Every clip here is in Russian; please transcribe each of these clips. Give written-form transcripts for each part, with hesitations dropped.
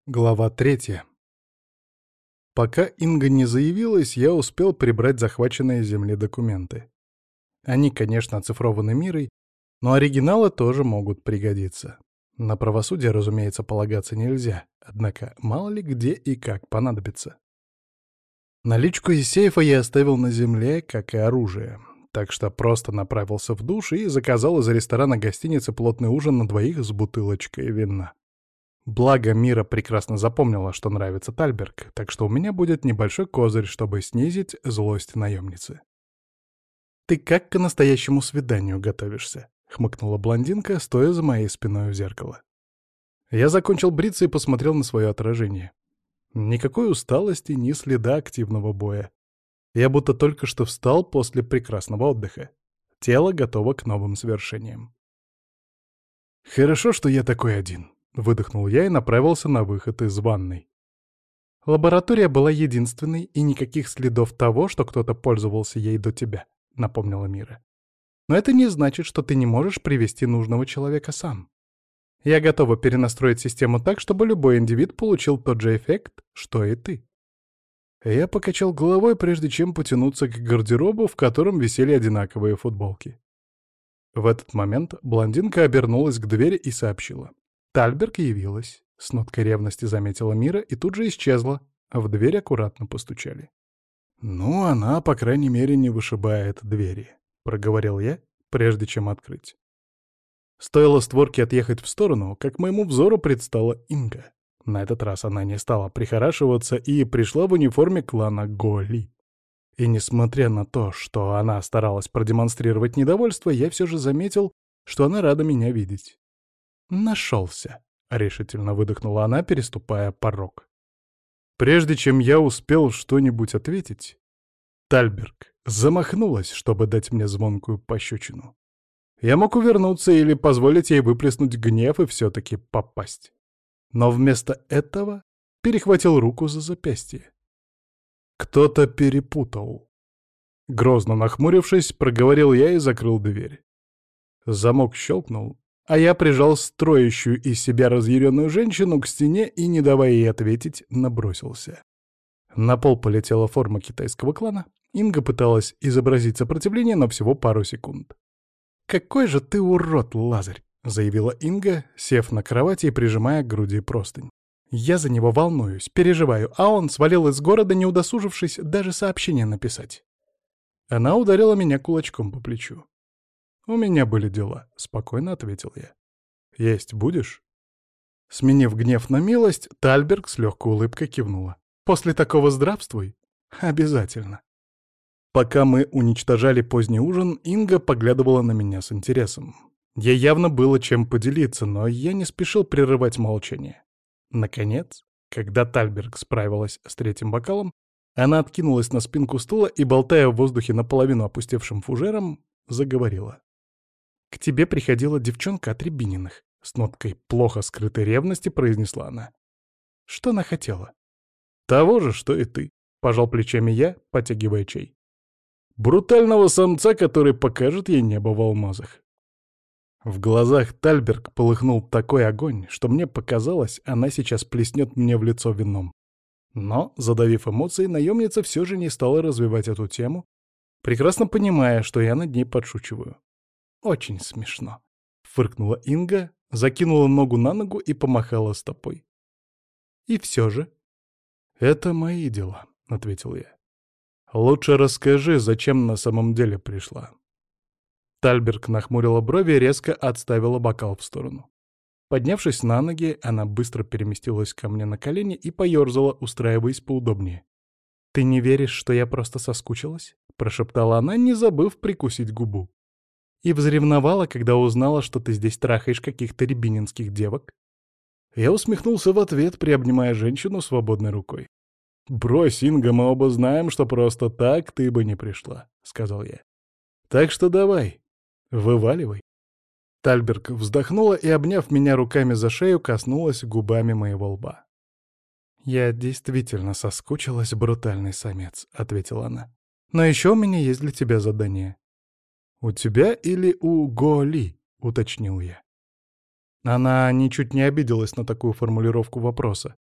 Глава 3. Пока Инга не заявилась, я успел прибрать захваченные с земли документы. Они, конечно, оцифрованы Мирой, но оригиналы тоже могут пригодиться. На правосудие, разумеется, полагаться нельзя, однако мало ли где и как понадобится. Наличку из сейфа я оставил на земле, как и оружие, так что просто направился в душ и заказал из ресторана гостиницы плотный ужин на двоих с бутылочкой вина. Благо, Мира прекрасно запомнила, что нравится Тальберг, так что у меня будет небольшой козырь, чтобы снизить злость наемницы. «Ты как к настоящему свиданию готовишься?» — хмыкнула блондинка, стоя за моей спиной у зеркала. Я закончил бриться и посмотрел на свое отражение. Никакой усталости, ни следа активного боя. Я будто только что встал после прекрасного отдыха. Тело готово к новым свершениям. «Хорошо, что я такой один», — выдохнул я и направился на выход из ванной. «Лаборатория была единственной, и никаких следов того, что кто-то пользовался ей до тебя», — напомнила Мира. «Но это не значит, что ты не можешь привести нужного человека сам. Я готова перенастроить систему так, чтобы любой индивид получил тот же эффект, что и ты». Я покачал головой, прежде чем потянуться к гардеробу, в котором висели одинаковые футболки. В этот момент блондинка обернулась к двери и сообщила. Тальберг явилась. С ноткой ревности заметила Мира и тут же исчезла. В дверь аккуратно постучали. «Ну, она, по крайней мере, не вышибает двери», — проговорил я, прежде чем открыть. Стоило створке отъехать в сторону, как моему взору предстала Инга. На этот раз она не стала прихорашиваться и пришла в униформе клана Голи. И несмотря на то, что она старалась продемонстрировать недовольство, я все же заметил, что она рада меня видеть. «Нашелся», — решительно выдохнула она, переступая порог. Прежде чем я успел что-нибудь ответить, Тальберг замахнулась, чтобы дать мне звонкую пощечину. Я мог увернуться или позволить ей выплеснуть гнев и все-таки попасть. Но вместо этого перехватил руку за запястье. Кто-то перепутал. Грозно нахмурившись, проговорил я и закрыл дверь. Замок щелкнул, а я прижал строящую из себя разъяренную женщину к стене и, не давая ей ответить, набросился. На пол полетела форма китайского клана. Инга пыталась изобразить сопротивление, но всего пару секунд. «Какой же ты урод, Лазарь!» — заявила Инга, сев на кровати и прижимая к груди простынь. «Я за него волнуюсь, переживаю, а он свалил из города, не удосужившись даже сообщение написать». Она ударила меня кулачком по плечу. «У меня были дела», — спокойно ответил я. «Есть будешь?» Сменив гнев на милость, Тальберг с легкой улыбкой кивнула. «После такого здравствуй? Обязательно». Пока мы уничтожали поздний ужин, Инга поглядывала на меня с интересом. Ей явно было чем поделиться, но я не спешил прерывать молчание. Наконец, когда Тальберг справилась с третьим бокалом, она откинулась на спинку стула и, болтая в воздухе наполовину опустевшим фужером, заговорила. «К тебе приходила девчонка от Рябининых», — с ноткой плохо скрытой ревности произнесла она. «Что она хотела?» «Того же, что и ты», — пожал плечами я, потягивая чай. «Брутального самца, который покажет ей небо в алмазах». В глазах Тальберг полыхнул такой огонь, что мне показалось, она сейчас плеснет мне в лицо вином. Но, задавив эмоции, наемница все же не стала развивать эту тему, прекрасно понимая, что я над ней подшучиваю. «Очень смешно», — фыркнула Инга, закинула ногу на ногу и помахала стопой. «И все же». «Это мои дела», — ответил я. «Лучше расскажи, зачем на самом деле пришла». Тальберг нахмурила брови и резко отставила бокал в сторону. Поднявшись на ноги, она быстро переместилась ко мне на колени и поёрзала, устраиваясь поудобнее. «Ты не веришь, что я просто соскучилась?» — прошептала она, не забыв прикусить губу. «И взревновала, когда узнала, что ты здесь трахаешь каких-то рябининских девок?» Я усмехнулся в ответ, приобнимая женщину свободной рукой. «Брось, Инга, мы оба знаем, что просто так ты бы не пришла», — сказал я. «Так что давай, вываливай». Тальберг вздохнула и, обняв меня руками за шею, коснулась губами моего лба. «Я действительно соскучилась, брутальный самец», — ответила она. «Но еще у меня есть для тебя задание». «У тебя или у Голи?» — уточнил я. Она ничуть не обиделась на такую формулировку вопроса.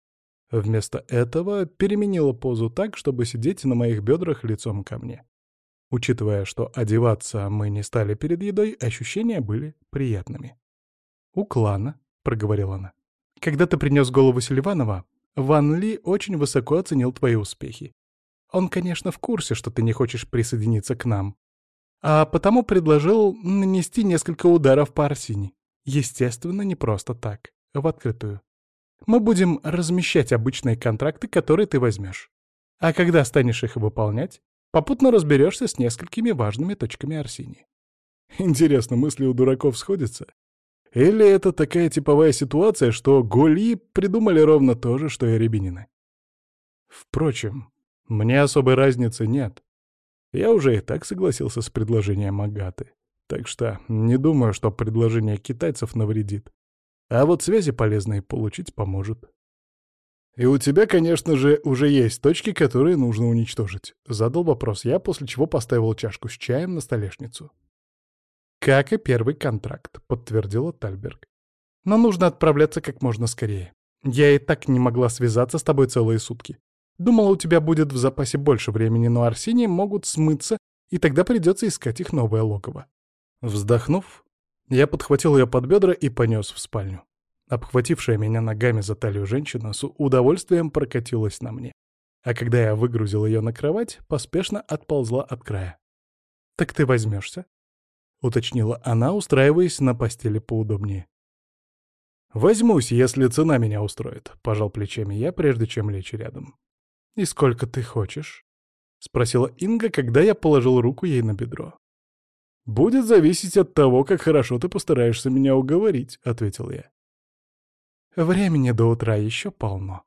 Вместо этого переменила позу так, чтобы сидеть на моих бедрах лицом ко мне. Учитывая, что одеваться мы не стали перед едой, ощущения были приятными. «У клана», — проговорила она. «Когда ты принес голову Селиванова, Ван Ли очень высоко оценил твои успехи. Он, конечно, в курсе, что ты не хочешь присоединиться к нам, а потому предложил нанести несколько ударов по Арсине. Естественно, не просто так, в открытую. Мы будем размещать обычные контракты, которые ты возьмешь. А когда станешь их выполнять, попутно разберешься с несколькими важными точками Арсини». Интересно, мысли у дураков сходятся? Или это такая типовая ситуация, что Голи придумали ровно то же, что и Рябинины? Впрочем, мне особой разницы нет. Я уже и так согласился с предложением Агаты. Так что не думаю, что предложение китайцев навредит. А вот связи полезные получить поможет. «И у тебя, конечно же, уже есть точки, которые нужно уничтожить», — задал вопрос я, после чего поставил чашку с чаем на столешницу. «Как и первый контракт», — подтвердила Тальберг. «Но нужно отправляться как можно скорее. Я и так не могла связаться с тобой целые сутки. Думала, у тебя будет в запасе больше времени, но Арсении могут смыться, и тогда придется искать их новое логово». Вздохнув, я подхватил ее под бедра и понес в спальню. Обхватившая меня ногами за талию женщина с удовольствием прокатилась на мне. А когда я выгрузил ее на кровать, поспешно отползла от края. «Так ты возьмешься?» — уточнила она, устраиваясь на постели поудобнее. «Возьмусь, если цена меня устроит», — пожал плечами я, прежде чем лечь рядом. «И сколько ты хочешь?» — спросила Инга, когда я положил руку ей на бедро. «Будет зависеть от того, как хорошо ты постараешься меня уговорить», — ответил я. «Времени до утра еще полно».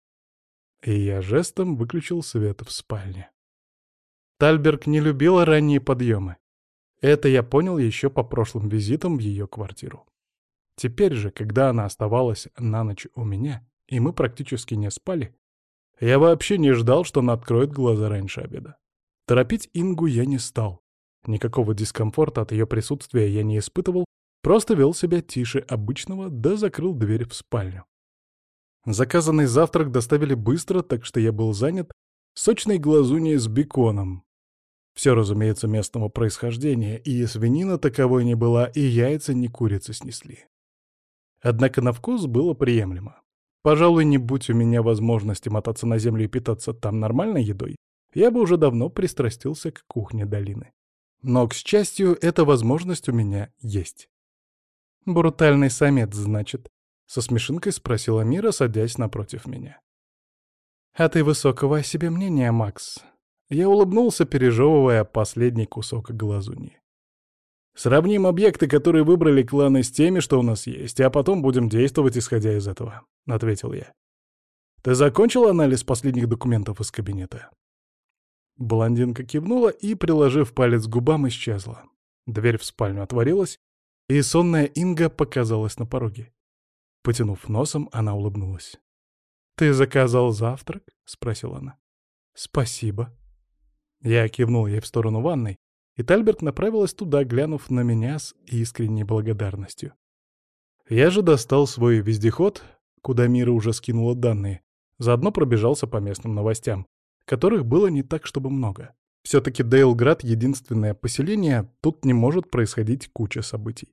И я жестом выключил свет в спальне. Тальберг не любила ранние подъемы. Это я понял еще по прошлым визитам в ее квартиру. Теперь же, когда она оставалась на ночь у меня, и мы практически не спали, я вообще не ждал, что она откроет глаза раньше обеда. Торопить Ингу я не стал. Никакого дискомфорта от ее присутствия я не испытывал, просто вел себя тише обычного, да закрыл дверь в спальню. Заказанный завтрак доставили быстро, так что я был занят сочной глазуньей с беконом. Все, разумеется, местного происхождения, и свинина таковой не была, и яйца не курицы снесли. Однако на вкус было приемлемо. Пожалуй, не будь у меня возможности мотаться на землю и питаться там нормальной едой, я бы уже давно пристрастился к кухне долины. Но, к счастью, эта возможность у меня есть. «Брутальный самец, значит?» — со смешинкой спросила Мира, садясь напротив меня. «А ты высокого о себе мнения, Макс?» Я улыбнулся, пережевывая последний кусок глазуньи. «Сравним объекты, которые выбрали кланы, с теми, что у нас есть, а потом будем действовать, исходя из этого», — ответил я. «Ты закончил анализ последних документов из кабинета?» Блондинка кивнула и, приложив палец к губам, исчезла. Дверь в спальню отворилась, и сонная Инга показалась на пороге. Потянув носом, она улыбнулась. «Ты заказал завтрак?» — спросила она. «Спасибо». Я кивнул ей в сторону ванной, и Тальберг направилась туда, глянув на меня с искренней благодарностью. Я же достал свой вездеход, куда Мира уже скинула данные, заодно пробежался по местным новостям, которых было не так, чтобы много. Все-таки Дейлград — единственное поселение, тут не может происходить куча событий.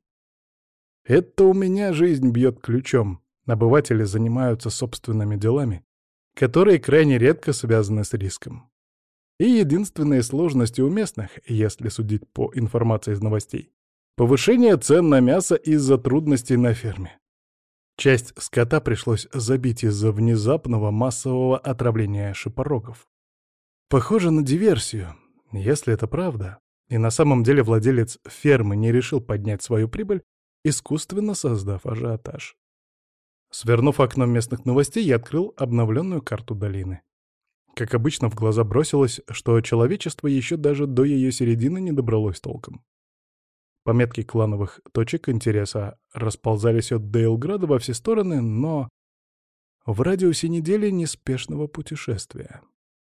Это у меня жизнь бьет ключом. Обыватели занимаются собственными делами, которые крайне редко связаны с риском. И единственные сложности у местных, если судить по информации из новостей, повышение цен на мясо из-за трудностей на ферме. Часть скота пришлось забить из-за внезапного массового отравления шипорогов. Похоже на диверсию, если это правда, и на самом деле владелец фермы не решил поднять свою прибыль, искусственно создав ажиотаж. Свернув окно местных новостей, я открыл обновленную карту долины. Как обычно, в глаза бросилось, что человечество еще даже до ее середины не добралось толком. Пометки клановых точек интереса расползались от Дейлграда во все стороны, но в радиусе недели неспешного путешествия.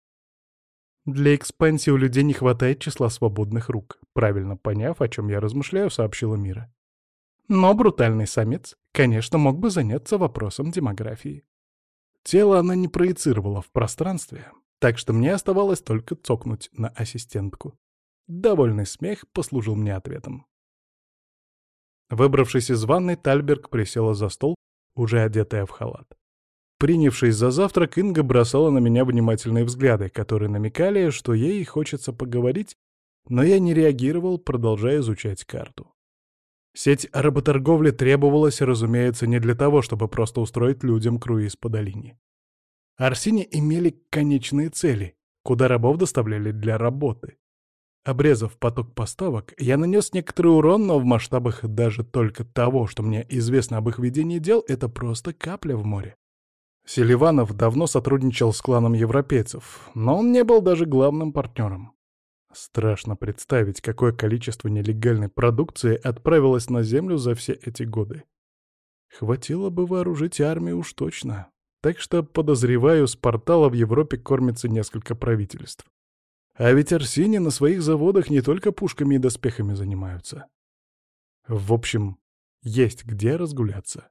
«Для экспансии у людей не хватает числа свободных рук», правильно поняв, о чем я размышляю, сообщила Мира. «Но брутальный самец, конечно, мог бы заняться вопросом демографии». Тело она не проецировала в пространстве, так что мне оставалось только цокнуть на ассистентку. Довольный смех послужил мне ответом. Выбравшись из ванной, Тальберг присела за стол, уже одетая в халат. Принявшись за завтрак, Инга бросала на меня внимательные взгляды, которые намекали, что ей хочется поговорить, но я не реагировал, продолжая изучать карту. Сеть работорговли требовалась, разумеется, не для того, чтобы просто устроить людям круиз по долине. Арсене имели конечные цели, куда рабов доставляли для работы. Обрезав поток поставок, я нанес некоторый урон, но в масштабах даже только того, что мне известно об их ведении дел, это просто капля в море. Селиванов давно сотрудничал с кланом европейцев, но он не был даже главным партнером. Страшно представить, какое количество нелегальной продукции отправилось на землю за все эти годы. Хватило бы вооружить армию уж точно. Так что, подозреваю, с портала в Европе кормится несколько правительств. А ведь Арсений на своих заводах не только пушками и доспехами занимаются. В общем, есть где разгуляться.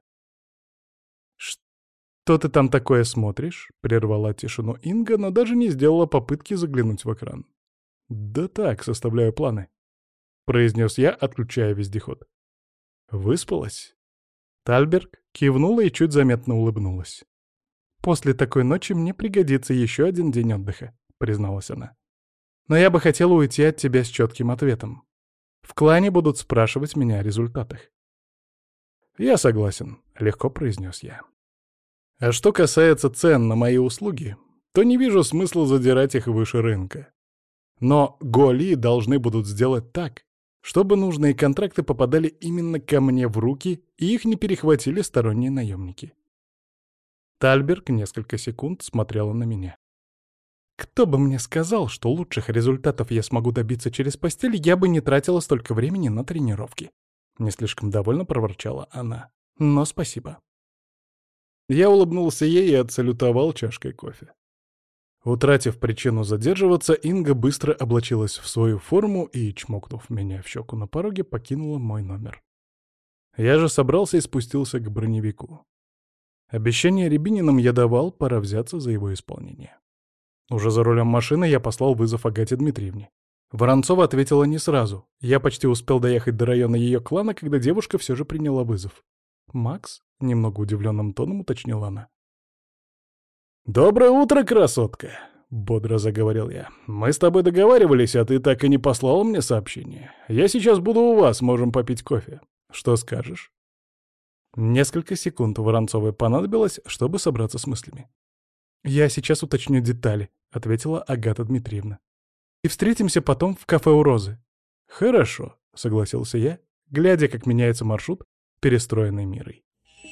«Что ты там такое смотришь?» — прервала тишину Инга, но даже не сделала попытки заглянуть в экран. «Да так, составляю планы», — произнес я, отключая вездеход. «Выспалась?» Тальберг кивнула и чуть заметно улыбнулась. «После такой ночи мне пригодится еще один день отдыха», — призналась она. «Но я бы хотела уйти от тебя с четким ответом. В клане будут спрашивать меня о результатах». «Я согласен», — легко произнес я. «А что касается цен на мои услуги, то не вижу смысла задирать их выше рынка. Но Голи должны будут сделать так, чтобы нужные контракты попадали именно ко мне в руки и их не перехватили сторонние наемники». Тальберг несколько секунд смотрела на меня. «Кто бы мне сказал, что лучших результатов я смогу добиться через постель, я бы не тратила столько времени на тренировки». Не слишком довольно проворчала она. «Но спасибо». Я улыбнулся ей и отсалютовал чашкой кофе. Утратив причину задерживаться, Инга быстро облачилась в свою форму и, чмокнув меня в щеку на пороге, покинула мой номер. Я же собрался и спустился к броневику. Обещание Рябининым я давал, пора взяться за его исполнение. Уже за рулем машины я послал вызов Агате Дмитриевне. Воронцова ответила не сразу. Я почти успел доехать до района ее клана, когда девушка все же приняла вызов. «Макс?» — немного удивленным тоном уточнила она. «Доброе утро, красотка!» — бодро заговорил я. «Мы с тобой договаривались, а ты так и не послал мне сообщение. Я сейчас буду у вас, можем попить кофе. Что скажешь?» Несколько секунд Воронцовой понадобилось, чтобы собраться с мыслями. «Я сейчас уточню детали», — ответила Агата Дмитриевна. «И встретимся потом в кафе у Розы». «Хорошо», — согласился я, глядя, как меняется маршрут, перестроенный Мирой.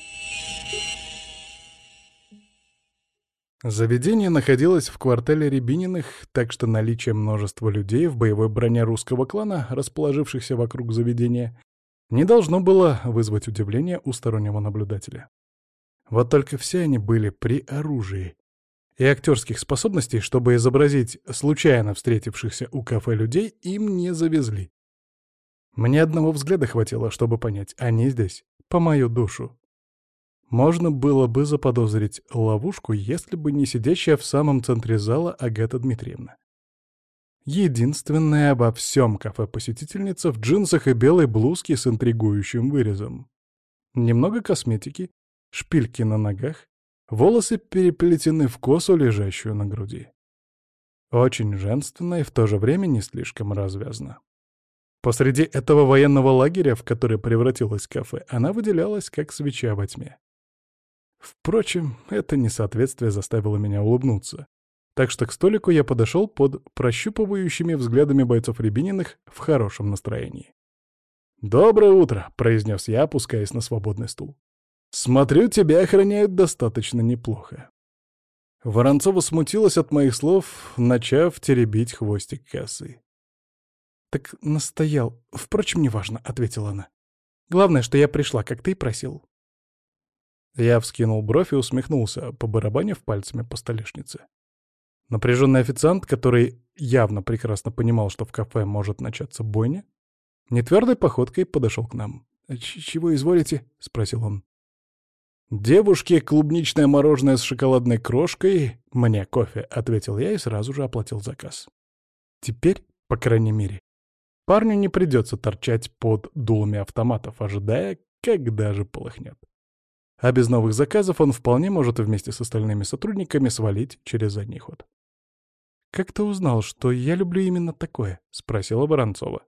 Заведение находилось в квартале Рябининых, так что наличие множества людей в боевой броне русского клана, расположившихся вокруг заведения, не должно было вызвать удивление у стороннего наблюдателя. Вот только все они были при оружии, и актерских способностей, чтобы изобразить случайно встретившихся у кафе людей, им не завезли. Мне одного взгляда хватило, чтобы понять, они здесь по мою душу. Можно было бы заподозрить ловушку, если бы не сидящая в самом центре зала Агата Дмитриевна. Единственная во всем кафе посетительница в джинсах и белой блузке с интригующим вырезом. Немного косметики, шпильки на ногах, волосы переплетены в косу, лежащую на груди. Очень женственно и в то же время не слишком развязно. Посреди этого военного лагеря, в который превратилось кафе, она выделялась как свеча во тьме. Впрочем, это несоответствие заставило меня улыбнуться. Так что к столику я подошел под прощупывающими взглядами бойцов Рябининых в хорошем настроении. «Доброе утро», — произнес я, опускаясь на свободный стул. «Смотрю, тебя охраняют достаточно неплохо». Воронцова смутилась от моих слов, начав теребить хвостик косы. «Так настоял. Впрочем, неважно», — ответила она. «Главное, что я пришла, как ты и просил». Я вскинул бровь и усмехнулся, побарабанив пальцами по столешнице. Напряженный официант, который явно прекрасно понимал, что в кафе может начаться бойня, нетвердой походкой подошел к нам. «Чего изволите?» — спросил он. «Девушке клубничное мороженое с шоколадной крошкой, мне кофе», — ответил я и сразу же оплатил заказ. Теперь, по крайней мере, парню не придется торчать под дулами автоматов, ожидая, когда же полыхнет. А без новых заказов он вполне может вместе с остальными сотрудниками свалить через задний ход. «Как ты узнал, что я люблю именно такое?» — спросила Воронцова.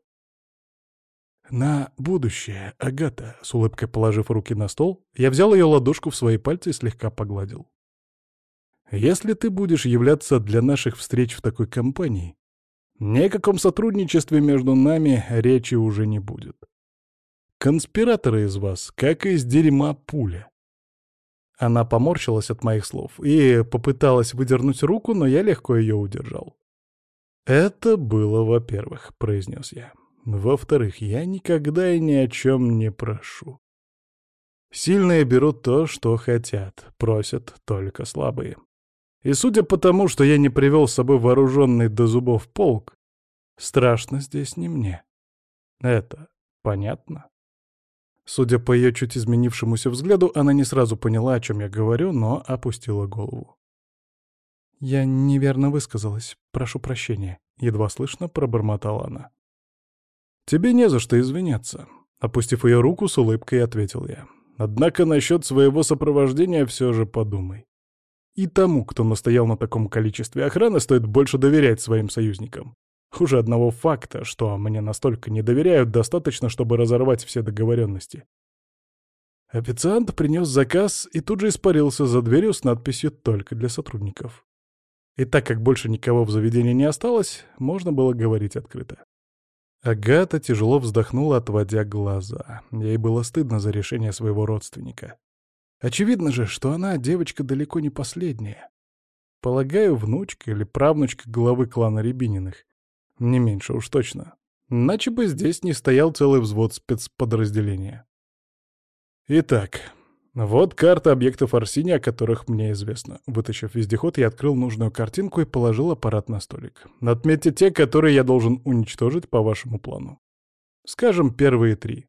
«На будущее, Агата», — с улыбкой положив руки на стол, я взял ее ладошку в свои пальцы и слегка погладил. «Если ты будешь являться для наших встреч в такой компании, ни о каком сотрудничестве между нами речи уже не будет. Конспираторы из вас, как из дерьма пуля». Она поморщилась от моих слов и попыталась выдернуть руку, но я легко ее удержал. «Это было, во-первых», — произнес я. «Во-вторых, я никогда и ни о чем не прошу. Сильные берут то, что хотят, просят только слабые. И судя по тому, что я не привел с собой вооруженный до зубов полк, страшно здесь не мне. Это понятно?» Судя по ее чуть изменившемуся взгляду, она не сразу поняла, о чем я говорю, но опустила голову. «Я неверно высказалась. Прошу прощения», — едва слышно пробормотала она. «Тебе не за что извиняться», — опустив ее руку, с улыбкой ответил я. «Однако насчет своего сопровождения все же подумай. И тому, кто настоял на таком количестве охраны, стоит больше доверять своим союзникам. Уже одного факта, что мне настолько не доверяют, достаточно, чтобы разорвать все договоренности». Официант принес заказ и тут же испарился за дверью с надписью «Только для сотрудников». И так как больше никого в заведении не осталось, можно было говорить открыто. Агата тяжело вздохнула, отводя глаза. Ей было стыдно за решение своего родственника. Очевидно же, что она девочка далеко не последняя. Полагаю, внучка или правнучка главы клана Рябининых. Не меньше уж точно. Иначе бы здесь не стоял целый взвод спецподразделения. Итак, вот карта объектов Арсини, о которых мне известно. Вытащив вездеход, я открыл нужную картинку и положил аппарат на столик. Отметьте те, которые я должен уничтожить по вашему плану. Скажем, первые 3.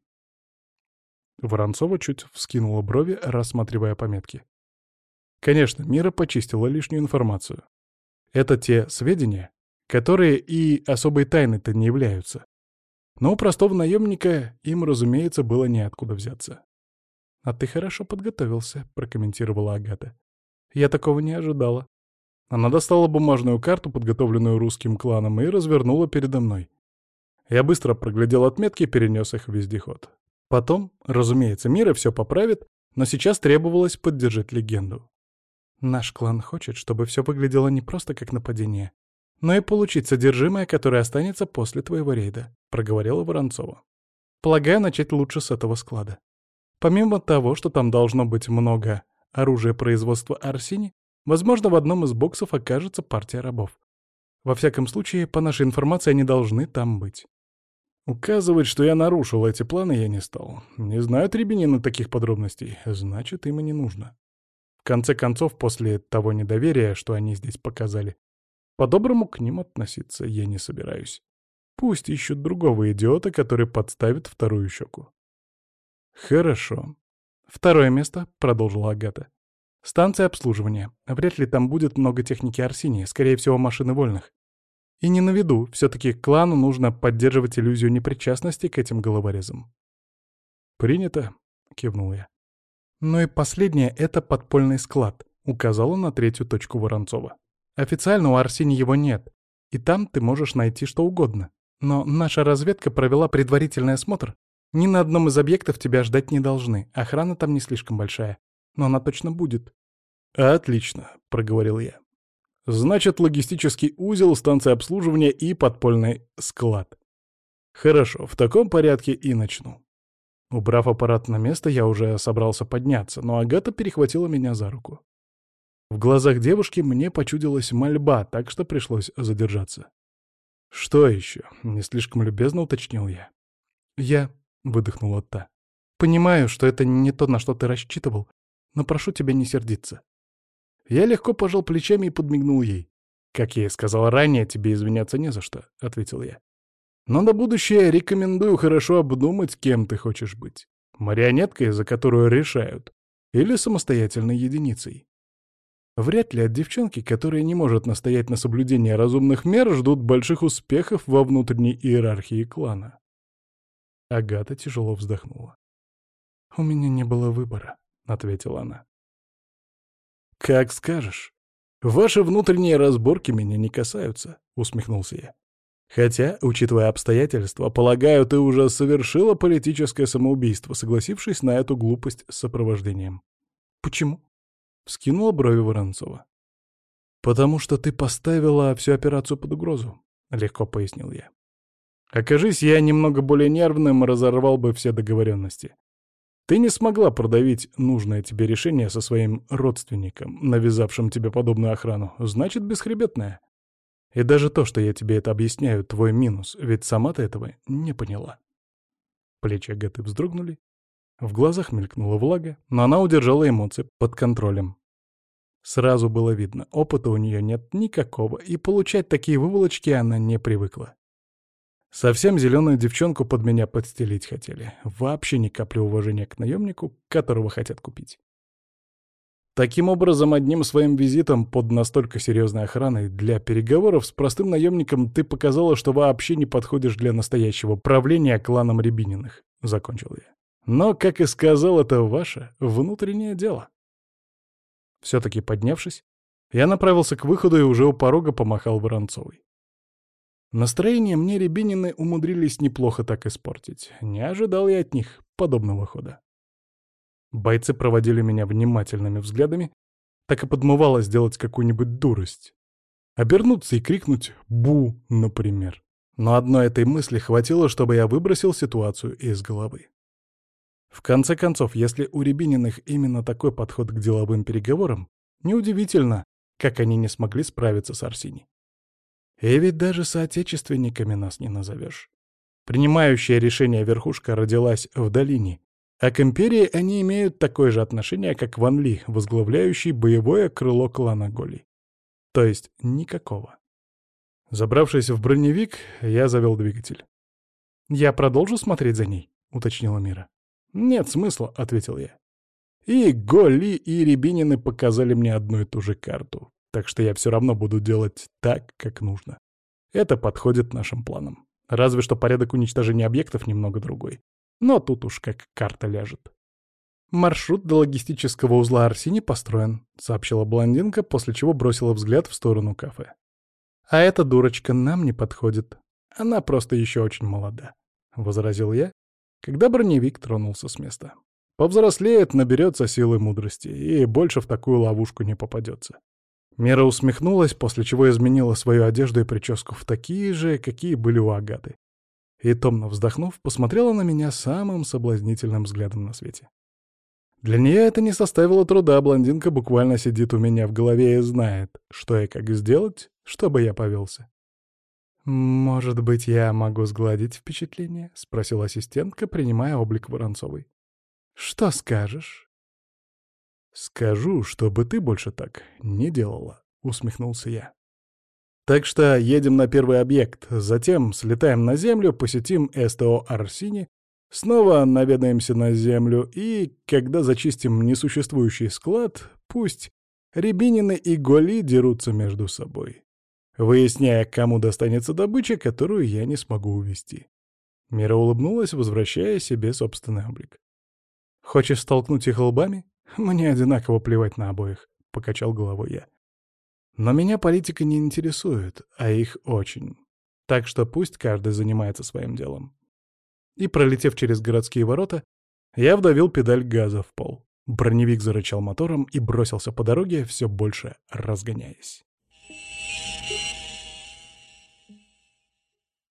Воронцова чуть вскинула брови, рассматривая пометки. Конечно, Мира почистила лишнюю информацию. Это те сведения, которые и особой тайной-то не являются. Но у простого наемника им, разумеется, было неоткуда взяться. «А ты хорошо подготовился», — прокомментировала Агата. «Я такого не ожидала». Она достала бумажную карту, подготовленную русским кланом, и развернула передо мной. Я быстро проглядел отметки и перенес их в вездеход. Потом, разумеется, Мира все поправит, но сейчас требовалось поддержать легенду. «Наш клан хочет, чтобы все выглядело не просто как нападение, но и получить содержимое, которое останется после твоего рейда», — проговорила Воронцова. «Полагаю, начать лучше с этого склада. Помимо того, что там должно быть много оружия производства Арсини, возможно, в одном из боксов окажется партия рабов. Во всяком случае, по нашей информации, они должны там быть». Указывать, что я нарушил эти планы, я не стал. Не знают Рябинины таких подробностей, значит, им и не нужно. В конце концов, после того недоверия, что они здесь показали, по-доброму к ним относиться я не собираюсь. Пусть ищут другого идиота, который подставит вторую щеку. «Хорошо. Второе место», — продолжила Агата. «Станция обслуживания. Вряд ли там будет много техники Арсинии, скорее всего, машины вольных. И не на виду, все-таки клану нужно поддерживать иллюзию непричастности к этим головорезам». «Принято», — кивнул я. «Ну и последнее — это подпольный склад», — указала на 3-ю точку Воронцова. «Официально у Арсини его нет, и там ты можешь найти что угодно. Но наша разведка провела предварительный осмотр. Ни на одном из объектов тебя ждать не должны, охрана там не слишком большая, но она точно будет». «Отлично», — проговорил я. «Значит, логистический узел, станция обслуживания и подпольный склад. Хорошо, в таком порядке и начну». Убрав аппарат на место, я уже собрался подняться, но Агата перехватила меня за руку. В глазах девушки мне почудилась мольба, так что пришлось задержаться. «Что еще?» — не слишком любезно уточнил я. «Я...» — выдохнула та. «Понимаю, что это не то, на что ты рассчитывал, но прошу тебя не сердиться». Я легко пожал плечами и подмигнул ей. «Как я и сказал ранее, тебе извиняться не за что», — ответил я. «Но на будущее рекомендую хорошо обдумать, кем ты хочешь быть. Марионеткой, за которую решают, или самостоятельной единицей. Вряд ли от девчонки, которая не может настоять на соблюдении разумных мер, ждут больших успехов во внутренней иерархии клана. Агата тяжело вздохнула. «У меня не было выбора», — ответила она. «Как скажешь. Ваши внутренние разборки меня не касаются», — усмехнулся я. «Хотя, учитывая обстоятельства, полагаю, ты уже совершила политическое самоубийство, согласившись на эту глупость с сопровождением». «Почему?» — вскинула брови Воронцова. «Потому что ты поставила всю операцию под угрозу», — легко пояснил я. «Окажись я немного более нервным, разорвал бы все договоренности. Ты не смогла продавить нужное тебе решение со своим родственником, навязавшим тебе подобную охрану, значит, бесхребетная. И даже то, что я тебе это объясняю, твой минус, ведь сама ты этого не поняла». Плечи Агаты вздрогнули, в глазах мелькнула влага, но она удержала эмоции под контролем. Сразу было видно, опыта у нее нет никакого, и получать такие выволочки она не привыкла. Совсем зеленую девчонку под меня подстелить хотели. Вообще ни капли уважения к наемнику, которого хотят купить. Таким образом, одним своим визитом под настолько серьезной охраной для переговоров с простым наемником ты показала, что вообще не подходишь для настоящего правления кланом Рябининых, — закончил я. Но, как и сказал, это ваше внутреннее дело. Все-таки поднявшись, я направился к выходу и уже у порога помахал Воронцовой. Настроение мне Рябинины умудрились неплохо так испортить. Не ожидал я от них подобного хода. Бойцы проводили меня внимательными взглядами, так и подмывало сделать какую-нибудь дурость. Обернуться и крикнуть «Бу!», например. Но одной этой мысли хватило, чтобы я выбросил ситуацию из головы. В конце концов, если у Рябининых именно такой подход к деловым переговорам, неудивительно, как они не смогли справиться с Арсини. И ведь даже соотечественниками нас не назовешь. Принимающая решение верхушка родилась в долине, а к империи они имеют такое же отношение, как Ван Ли, возглавляющий боевое крыло клана Голи. То есть никакого. Забравшись в броневик, я завел двигатель. «Я продолжу смотреть за ней?» — уточнила Мира. «Нет смысла», — ответил я. И Голи, и Рябинины показали мне одну и ту же карту, так что я все равно буду делать так, как нужно. Это подходит нашим планам. Разве что порядок уничтожения объектов немного другой. Но тут уж как карта ляжет. «Маршрут до логистического узла Арсини построен», — сообщила блондинка, после чего бросила взгляд в сторону кафе. «А эта дурочка нам не подходит. Она просто еще очень молода», — возразил я, когда броневик тронулся с места. «Повзрослеет, наберется силы мудрости, и больше в такую ловушку не попадется». Мира усмехнулась, после чего изменила свою одежду и прическу в такие же, какие были у Агаты. И, томно вздохнув, посмотрела на меня самым соблазнительным взглядом на свете. Для нее это не составило труда, блондинка буквально сидит у меня в голове и знает, что и как сделать, чтобы я повелся. «Может быть, я могу сгладить впечатление?» — спросила ассистентка, принимая облик Воронцовой. «Что скажешь?» «Скажу, чтобы ты больше так не делала», — усмехнулся я. «Так что едем на первый объект, затем слетаем на Землю, посетим СТО Арсини, снова наведаемся на Землю и, когда зачистим несуществующий склад, пусть Рябинины и Голи дерутся между собой, выясняя, кому достанется добыча, которую я не смогу увести». Мира улыбнулась, возвращая себе собственный облик. «Хочешь столкнуть их лбами? Мне одинаково плевать на обоих», — покачал головой я. «Но меня политика не интересует, а их очень. Так что пусть каждый занимается своим делом». И, пролетев через городские ворота, я вдавил педаль газа в пол. Броневик зарычал мотором и бросился по дороге, все больше разгоняясь.